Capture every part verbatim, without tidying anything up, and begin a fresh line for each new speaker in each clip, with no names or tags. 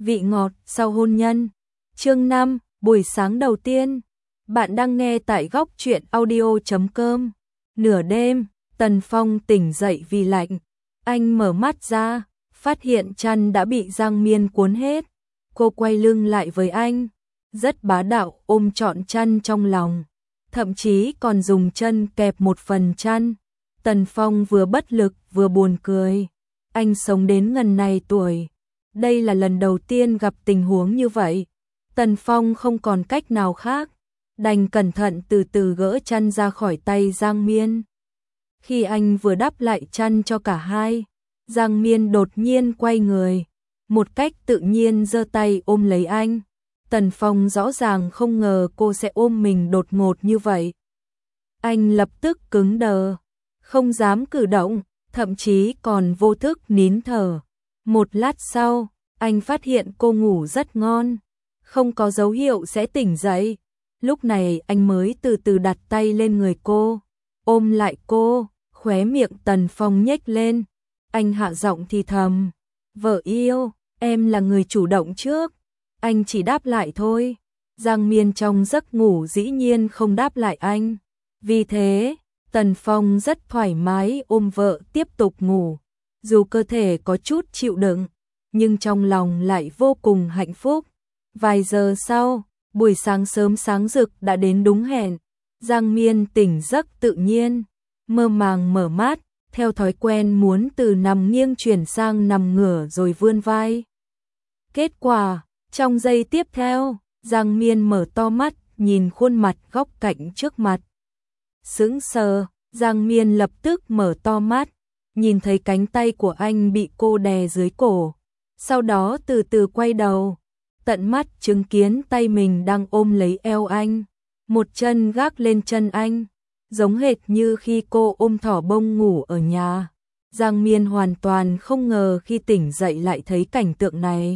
vị ngọt sau hôn nhân. Chương năm, buổi sáng đầu tiên. Bạn đang nghe tại góc truyện audio chấm com. Nửa đêm, Tần Phong tỉnh dậy vì lạnh. Anh mở mắt ra, phát hiện chăn đã bị Giang Miên cuốn hết. Cô quay lưng lại với anh, rất bá đạo ôm trọn chăn trong lòng, thậm chí còn dùng chân kẹp một phần chăn. Tần Phong vừa bất lực vừa buồn cười. Anh sống đến ngần này tuổi, đây là lần đầu tiên gặp tình huống như vậy. Tần Phong không còn cách nào khác, đành cẩn thận từ từ gỡ chăn ra khỏi tay Giang Miên. Khi anh vừa đắp lại chăn cho cả hai, Giang Miên đột nhiên quay người, một cách tự nhiên giơ tay ôm lấy anh. Tần Phong rõ ràng không ngờ cô sẽ ôm mình đột ngột như vậy. Anh lập tức cứng đờ, không dám cử động, thậm chí còn vô thức nín thở. Một lát sau, anh phát hiện cô ngủ rất ngon, không có dấu hiệu sẽ tỉnh dậy. Lúc này anh mới từ từ đặt tay lên người cô, ôm lại cô, khóe miệng Tần Phong nhếch lên. Anh hạ giọng thì thầm, vợ yêu, em là người chủ động trước. Anh chỉ đáp lại thôi. Giang Miên trong giấc ngủ dĩ nhiên không đáp lại anh. Vì thế, Tần Phong rất thoải mái ôm vợ tiếp tục ngủ. Dù cơ thể có chút chịu đựng, nhưng trong lòng lại vô cùng hạnh phúc. Vài giờ sau, buổi sáng sớm sáng rực đã đến đúng hẹn. Giang Miên tỉnh giấc tự nhiên, mơ màng mở mắt, theo thói quen muốn từ nằm nghiêng chuyển sang nằm ngửa rồi vươn vai. Kết quả, trong giây tiếp theo, Giang Miên mở to mắt, nhìn khuôn mặt góc cạnh trước mặt. Sững sờ, Giang Miên lập tức mở to mắt, nhìn thấy cánh tay của anh bị cô đè dưới cổ. Sau đó từ từ quay đầu, tận mắt chứng kiến tay mình đang ôm lấy eo anh, một chân gác lên chân anh, giống hệt như khi cô ôm thỏ bông ngủ ở nhà. Giang Miên hoàn toàn không ngờ khi tỉnh dậy lại thấy cảnh tượng này.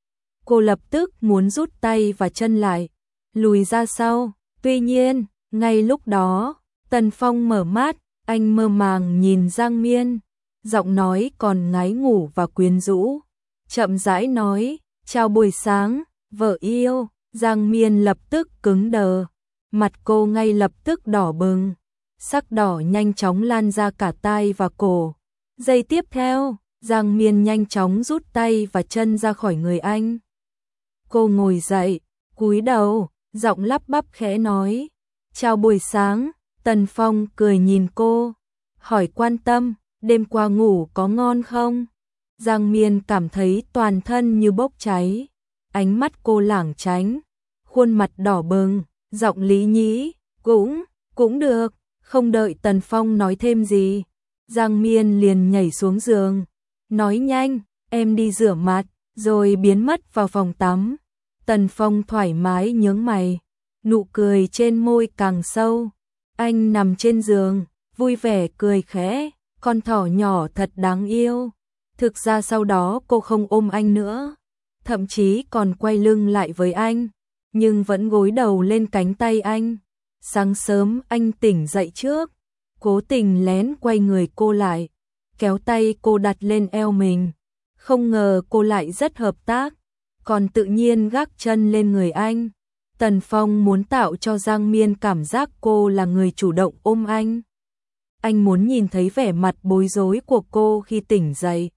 Cô lập tức muốn rút tay và chân lại, lùi ra sau. Tuy nhiên, ngay lúc đó, Tần Phong mở mắt, anh mơ màng nhìn Giang Miên, giọng nói còn ngái ngủ và quyến rũ. Chậm rãi nói, chào buổi sáng, vợ yêu. Giang Miên lập tức cứng đờ, mặt cô ngay lập tức đỏ bừng, sắc đỏ nhanh chóng lan ra cả tai và cổ. Giây tiếp theo, Giang Miên nhanh chóng rút tay và chân ra khỏi người anh. Cô ngồi dậy, cúi đầu, giọng lắp bắp khẽ nói, chào buổi sáng. Tần Phong cười nhìn cô, hỏi quan tâm, đêm qua ngủ có ngon không? Giang Miên cảm thấy toàn thân như bốc cháy, ánh mắt cô lảng tránh, khuôn mặt đỏ bừng, giọng lý nhí, cũng, cũng được. Không đợi Tần Phong nói thêm gì, Giang Miên liền nhảy xuống giường, nói nhanh, em đi rửa mặt, rồi biến mất vào phòng tắm. Tần Phong thoải mái nhướng mày, nụ cười trên môi càng sâu. Anh nằm trên giường, vui vẻ cười khẽ, con thỏ nhỏ thật đáng yêu. Thực ra sau đó cô không ôm anh nữa, thậm chí còn quay lưng lại với anh, nhưng vẫn gối đầu lên cánh tay anh. Sáng sớm anh tỉnh dậy trước, cố tình lén quay người cô lại, kéo tay cô đặt lên eo mình. Không ngờ cô lại rất hợp tác, còn tự nhiên gác chân lên người anh. Tần Phong muốn tạo cho Giang Miên cảm giác cô là người chủ động ôm anh. Anh muốn nhìn thấy vẻ mặt bối rối của cô khi tỉnh dậy.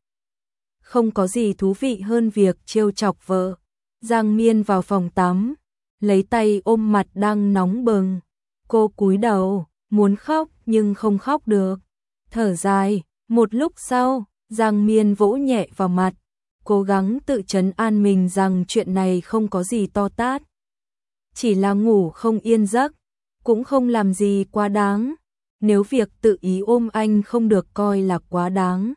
Không có gì thú vị hơn việc trêu chọc vợ. Giang Miên vào phòng tắm, lấy tay ôm mặt đang nóng bừng. Cô cúi đầu, muốn khóc nhưng không khóc được. Thở dài, một lúc sau, Giang Miên vỗ nhẹ vào mặt, cố gắng tự trấn an mình rằng chuyện này không có gì to tát. Chỉ là ngủ không yên giấc, cũng không làm gì quá đáng. Nếu việc tự ý ôm anh không được coi là quá đáng.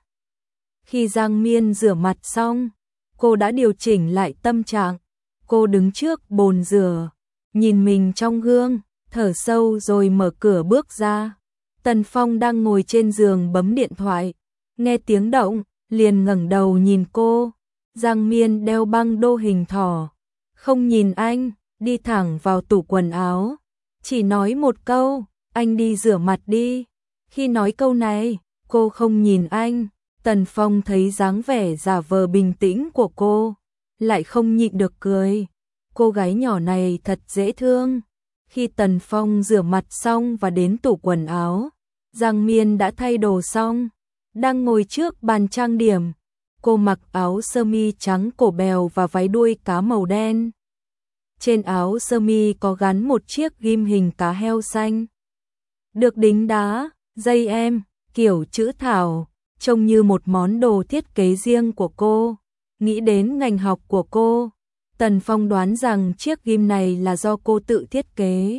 Khi Giang Miên rửa mặt xong, cô đã điều chỉnh lại tâm trạng. Cô đứng trước bồn rửa, nhìn mình trong gương, thở sâu rồi mở cửa bước ra. Tần Phong đang ngồi trên giường bấm điện thoại, nghe tiếng động, liền ngẩng đầu nhìn cô. Giang Miên đeo băng đô hình thỏ, không nhìn anh, đi thẳng vào tủ quần áo, chỉ nói một câu, anh đi rửa mặt đi. Khi nói câu này, cô không nhìn anh. Tần Phong thấy dáng vẻ giả vờ bình tĩnh của cô, lại không nhịn được cười. Cô gái nhỏ này thật dễ thương. Khi Tần Phong rửa mặt xong và đến tủ quần áo, Giang Miên đã thay đồ xong, đang ngồi trước bàn trang điểm. Cô mặc áo sơ mi trắng cổ bèo và váy đuôi cá màu đen. Trên áo sơ mi có gắn một chiếc ghim hình cá heo xanh. Được đính đá, dây em, kiểu chữ thảo, trông như một món đồ thiết kế riêng của cô. Nghĩ đến ngành học của cô, Tần Phong đoán rằng chiếc ghim này là do cô tự thiết kế.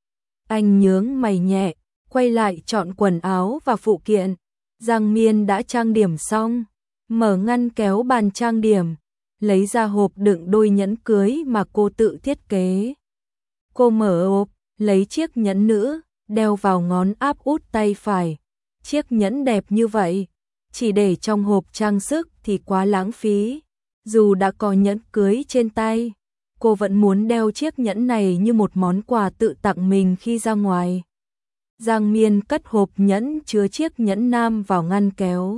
Anh nhướng mày nhẹ, quay lại chọn quần áo và phụ kiện. Giang Miên đã trang điểm xong, mở ngăn kéo bàn trang điểm, lấy ra hộp đựng đôi nhẫn cưới mà cô tự thiết kế. Cô mở hộp, lấy chiếc nhẫn nữ, đeo vào ngón áp út tay phải. Chiếc nhẫn đẹp như vậy, chỉ để trong hộp trang sức thì quá lãng phí. Dù đã có nhẫn cưới trên tay, cô vẫn muốn đeo chiếc nhẫn này như một món quà tự tặng mình khi ra ngoài. Giang Miên cất hộp nhẫn chứa chiếc nhẫn nam vào ngăn kéo.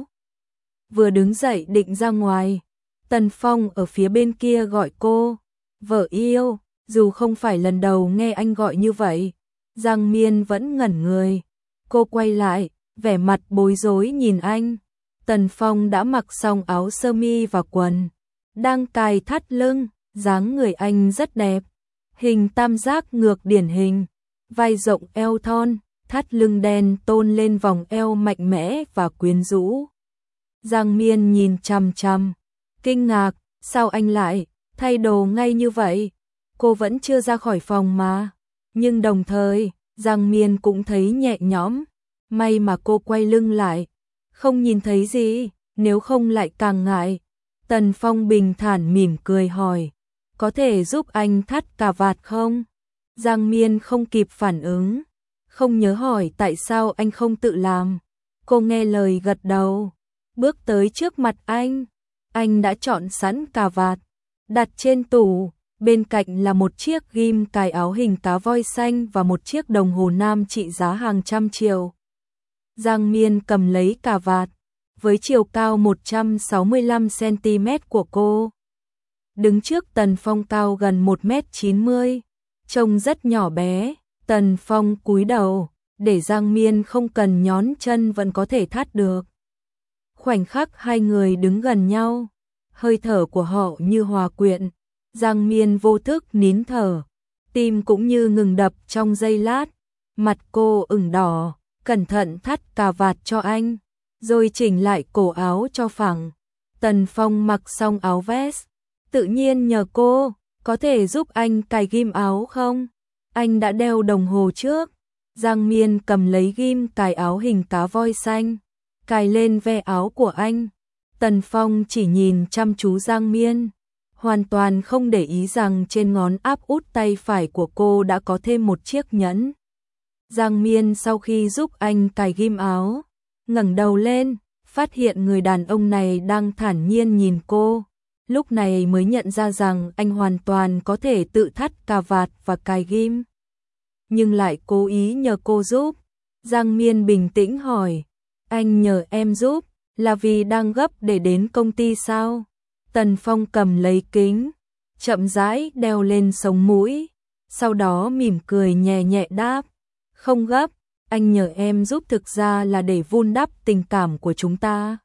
Vừa đứng dậy định ra ngoài, Tần Phong ở phía bên kia gọi cô, vợ yêu. Dù không phải lần đầu nghe anh gọi như vậy, Giang Miên vẫn ngẩn người. Cô quay lại, vẻ mặt bối rối nhìn anh. Tần Phong đã mặc xong áo sơ mi và quần, đang cài thắt lưng, dáng người anh rất đẹp. Hình tam giác ngược điển hình, vai rộng eo thon, thắt lưng đen tôn lên vòng eo mạnh mẽ và quyến rũ. Giang Miên nhìn chằm chằm, kinh ngạc, sao anh lại thay đồ ngay như vậy? Cô vẫn chưa ra khỏi phòng mà. Nhưng đồng thời, Giang Miên cũng thấy nhẹ nhõm. May mà cô quay lưng lại, không nhìn thấy gì, nếu không lại càng ngại. Tần Phong bình thản mỉm cười hỏi, có thể giúp anh thắt cà vạt không? Giang Miên không kịp phản ứng, không nhớ hỏi tại sao anh không tự làm. Cô nghe lời gật đầu, bước tới trước mặt anh. Anh đã chọn sẵn cà vạt, đặt trên tủ. Bên cạnh là một chiếc ghim cài áo hình cá voi xanh và một chiếc đồng hồ nam trị giá hàng trăm triệu. Giang Miên cầm lấy cà vạt, với chiều cao một trăm sáu mươi lăm xăng ti mét của cô. Đứng trước Tần Phong cao gần một mét chín mươi, trông rất nhỏ bé. Tần Phong cúi đầu, để Giang Miên không cần nhón chân vẫn có thể thắt được. Khoảnh khắc hai người đứng gần nhau, hơi thở của họ như hòa quyện. Giang Miên vô thức nín thở, tim cũng như ngừng đập trong giây lát. Mặt cô ửng đỏ, cẩn thận thắt cà vạt cho anh, rồi chỉnh lại cổ áo cho phẳng. Tần Phong mặc xong áo vest, tự nhiên nhờ cô, có thể giúp anh cài ghim áo không? Anh đã đeo đồng hồ trước. Giang Miên cầm lấy ghim cài áo hình cá voi xanh, cài lên ve áo của anh. Tần Phong chỉ nhìn chăm chú Giang Miên, hoàn toàn không để ý rằng trên ngón áp út tay phải của cô đã có thêm một chiếc nhẫn. Giang Miên sau khi giúp anh cài ghim áo, ngẩng đầu lên, phát hiện người đàn ông này đang thản nhiên nhìn cô. Lúc này mới nhận ra rằng anh hoàn toàn có thể tự thắt cà vạt và cài ghim, nhưng lại cố ý nhờ cô giúp. Giang Miên bình tĩnh hỏi, anh nhờ em giúp là vì đang gấp để đến công ty sao? Tần Phong cầm lấy kính, chậm rãi đeo lên sống mũi, sau đó mỉm cười nhẹ nhẹ đáp, không gấp, anh nhờ em giúp thực ra là để vun đắp tình cảm của chúng ta.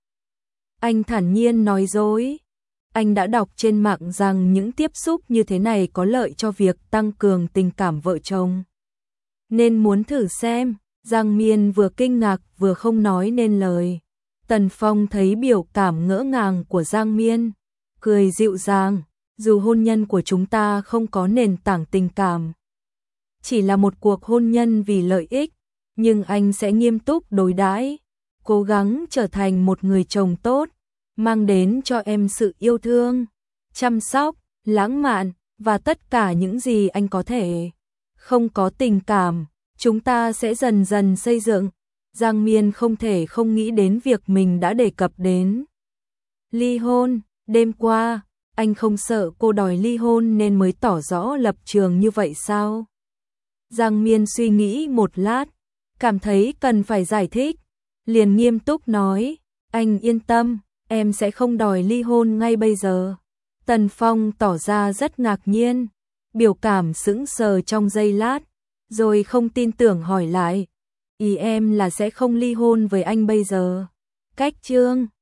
Anh thản nhiên nói dối, anh đã đọc trên mạng rằng những tiếp xúc như thế này có lợi cho việc tăng cường tình cảm vợ chồng, nên muốn thử xem. Giang Miên vừa kinh ngạc vừa không nói nên lời. Tần Phong thấy biểu cảm ngỡ ngàng của Giang Miên, cười dịu dàng, dù hôn nhân của chúng ta không có nền tảng tình cảm, chỉ là một cuộc hôn nhân vì lợi ích, nhưng anh sẽ nghiêm túc đối đãi, cố gắng trở thành một người chồng tốt, mang đến cho em sự yêu thương, chăm sóc, lãng mạn và tất cả những gì anh có thể. Không có tình cảm, chúng ta sẽ dần dần xây dựng. Giang Miên không thể không nghĩ đến việc mình đã đề cập đến ly hôn. Đêm qua, anh không sợ cô đòi ly hôn nên mới tỏ rõ lập trường như vậy sao? Giang Miên suy nghĩ một lát, cảm thấy cần phải giải thích, liền nghiêm túc nói, anh yên tâm, em sẽ không đòi ly hôn ngay bây giờ. Tần Phong tỏ ra rất ngạc nhiên, biểu cảm sững sờ trong giây lát, rồi không tin tưởng hỏi lại, ý em là sẽ không ly hôn với anh bây giờ. Cách Trương